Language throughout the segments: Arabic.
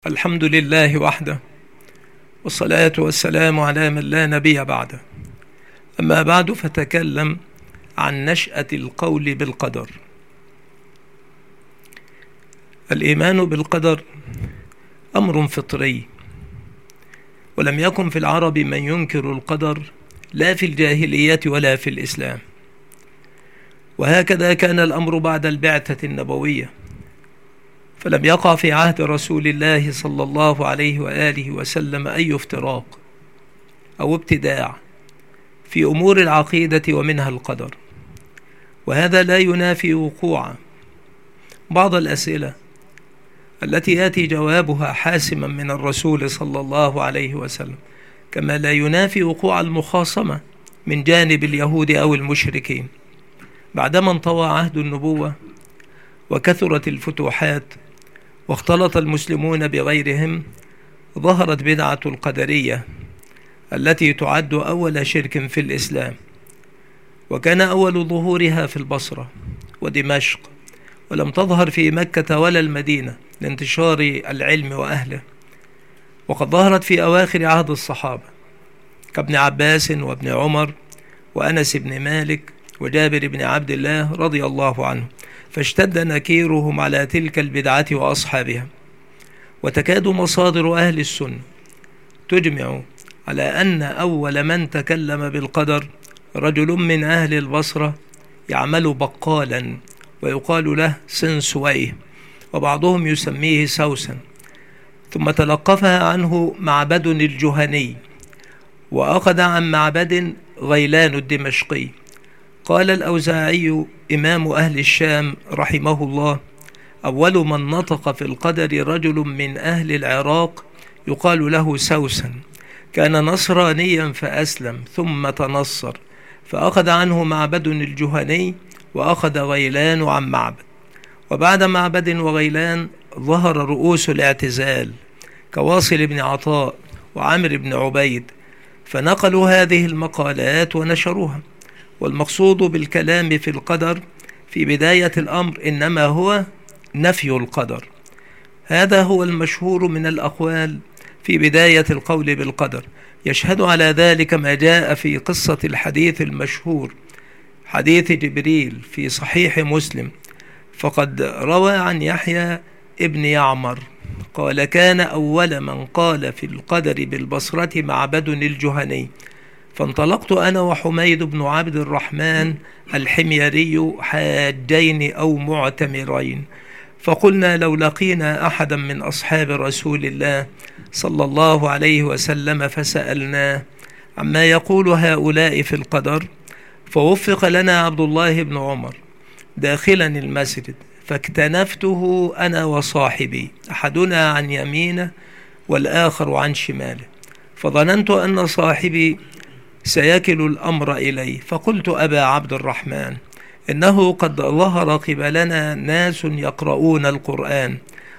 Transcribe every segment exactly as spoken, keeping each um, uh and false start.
الحمد لله وحده، والصلاة والسلام على من لا نبي بعده. أما بعد، فتكلم عن نشأة القول بالقدر. الإيمان بالقدر أمر فطري، ولم يكن في العرب من ينكر القدر، لا في الجاهلية ولا في الإسلام. وهكذا كان الأمر بعد البعثة النبوية، فلم يقع في عهد رسول الله صلى الله عليه وآله وسلم أي افتراق أو ابتداع في أمور العقيدة ومنها القدر. وهذا لا ينافي وقوع بعض الأسئلة التي يأتي جوابها حاسما من الرسول صلى الله عليه وسلم، كما لا ينافي وقوع المخاصمة من جانب اليهود أو المشركين. بعدما انطوى عهد النبوة وكثرت الفتوحات واختلط المسلمون بغيرهم، ظهرت بدعة القدرية التي تعد أول شرك في الإسلام، وكان أول ظهورها في البصرة ودمشق، ولم تظهر في مكة ولا المدينة لانتشار العلم وأهله، وقد ظهرت في أواخر عهد الصحابة كابن عباس وابن عمر وأنس بن مالك وجابر بن عبد الله رضي الله عنه، فاشتد نكيرهم على تلك البدعة وأصحابها. وتكاد مصادر أهل السنة تجمع على أن أول من تكلم بالقدر رجل من أهل البصرة يعمل بقالا ويقال له سنسويه، وبعضهم يسميه سوسا، ثم تلقفها عنه معبد الجهني، وأخذ عن معبد غيلان الدمشقي. قال الأوزاعي إمام أهل الشام رحمه الله: أول من نطق في القدر رجل من أهل العراق يقال له سوسن، كان نصرانيا فأسلم ثم تنصر، فأخذ عنه معبد الجهني وأخذ غيلان عن معبد. وبعد معبد وغيلان ظهر رؤوس الاعتزال كواصل بن عطاء وعمر بن عبيد، فنقلوا هذه المقالات ونشروها. والمقصود بالكلام في القدر في بداية الأمر إنما هو نفي القدر. هذا هو المشهور من الأقوال في بداية القول بالقدر. يشهد على ذلك ما جاء في قصة الحديث المشهور، حديث جبريل في صحيح مسلم، فقد روى عن يحيى ابن يعمر قال: كان أول من قال في القدر بالبصرة معبد الجهني، فانطلقت أنا وحميد بن عبد الرحمن الحميري حاجين أو معتمرين، فقلنا لو لقينا أحدا من أصحاب رسول الله صلى الله عليه وسلم فسألناه عما يقول هؤلاء في القدر، فوفق لنا عبد الله بن عمر داخلا المسجد، فاكتنفته أنا وصاحبي، أحدنا عن يمينه والآخر عن شماله، فظننت أن صاحبي سيكل الأمر إليه، فقلت: أبا عبد الرحمن، إنه قد ظهر قبلنا ناس يقرؤون القرآن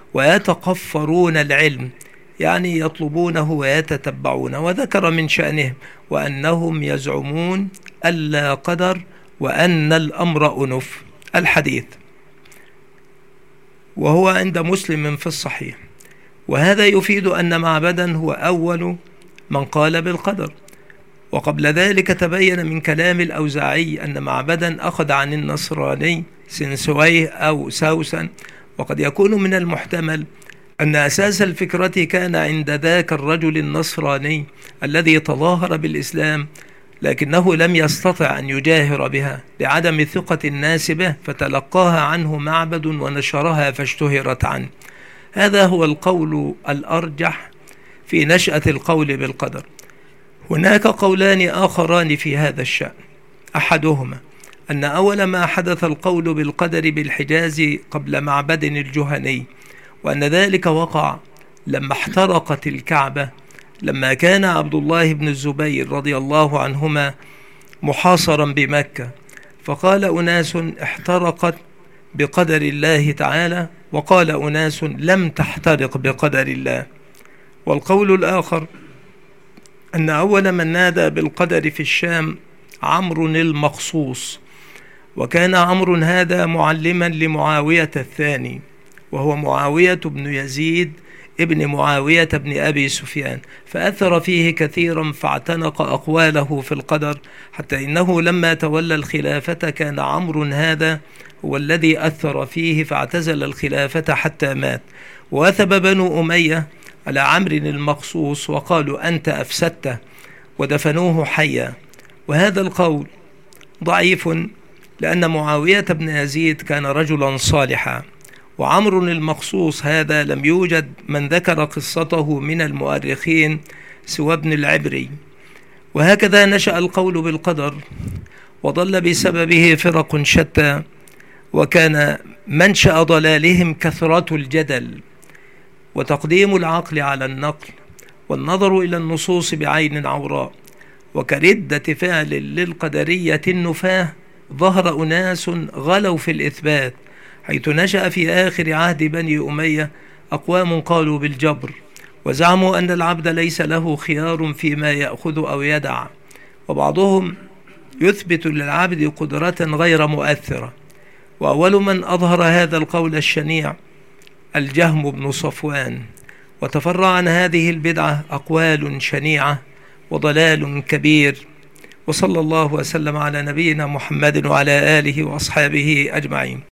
ويتقفرون العلم، يعني يطلبونه ويتتبعونه، وذكر من شأنهم وأنهم يزعمون ألا قدر وأن الأمر أنف. الحديث وهو عند مسلم في الصحيح. وهذا يفيد أن معبدا هو أول من قال بالقدر. وقبل ذلك تبين من كلام الأوزاعي أن معبدا أخذ عن النصراني سنسويه أو سوسا، وقد يكون من المحتمل أن أساس الفكرة كان عند ذاك الرجل النصراني الذي تظاهر بالإسلام، لكنه لم يستطع أن يجاهر بها لعدم ثقة الناس به، فتلقاها عنه معبد ونشرها فاشتهرت عنه. هذا هو القول الأرجح في نشأة القول بالقدر. هناك قولان آخران في هذا الشأن، أحدهما أن أول ما حدث القول بالقدر بالحجاز قبل معبد الجهني، وأن ذلك وقع لما احترقت الكعبة، لما كان عبد الله بن الزبير رضي الله عنهما محاصرا بمكة، فقال أناس احترقت بقدر الله تعالى، وقال أناس لم تحترق بقدر الله. والقول الآخر أن أول من نادى بالقدر في الشام عمرو المخصوص، وكان عمرو هذا معلما لمعاوية الثاني، وهو معاوية بن يزيد ابن معاوية بن أبي سفيان، فأثر فيه كثيرا فاعتنق أقواله في القدر، حتى إنه لما تولى الخلافة كان عمرو هذا هو الذي أثر فيه فاعتزل الخلافة حتى مات. وثب بنو أمية على عمرو المقصوص وقالوا أنت أفسدته، ودفنوه حيا. وهذا القول ضعيف، لأن معاوية بن يزيد كان رجلا صالحا، وعمرو المقصوص هذا لم يوجد من ذكر قصته من المؤرخين سوى ابن العبري. وهكذا نشأ القول بالقدر، وضل بسببه فرق شتى، وكان منشأ ضلالهم كثرة الجدل وتقديم العقل على النقل والنظر إلى النصوص بعين عوراء، وكردة فعل للقدرية النفاه. ظهر أناس غلوا في الإثبات، حيث نشأ في آخر عهد بني أمية أقوام قالوا بالجبر، وزعموا أن العبد ليس له خيار فيما يأخذ أو يدع، وبعضهم يثبت للعبد قدرة غير مؤثرة. وأول من أظهر هذا القول الشنيع الجهم بن صفوان، وتفرع عن هذه البدعة أقوال شنيعة وضلال كبير. وصلى الله وسلم على نبينا محمد وعلى آله وأصحابه أجمعين.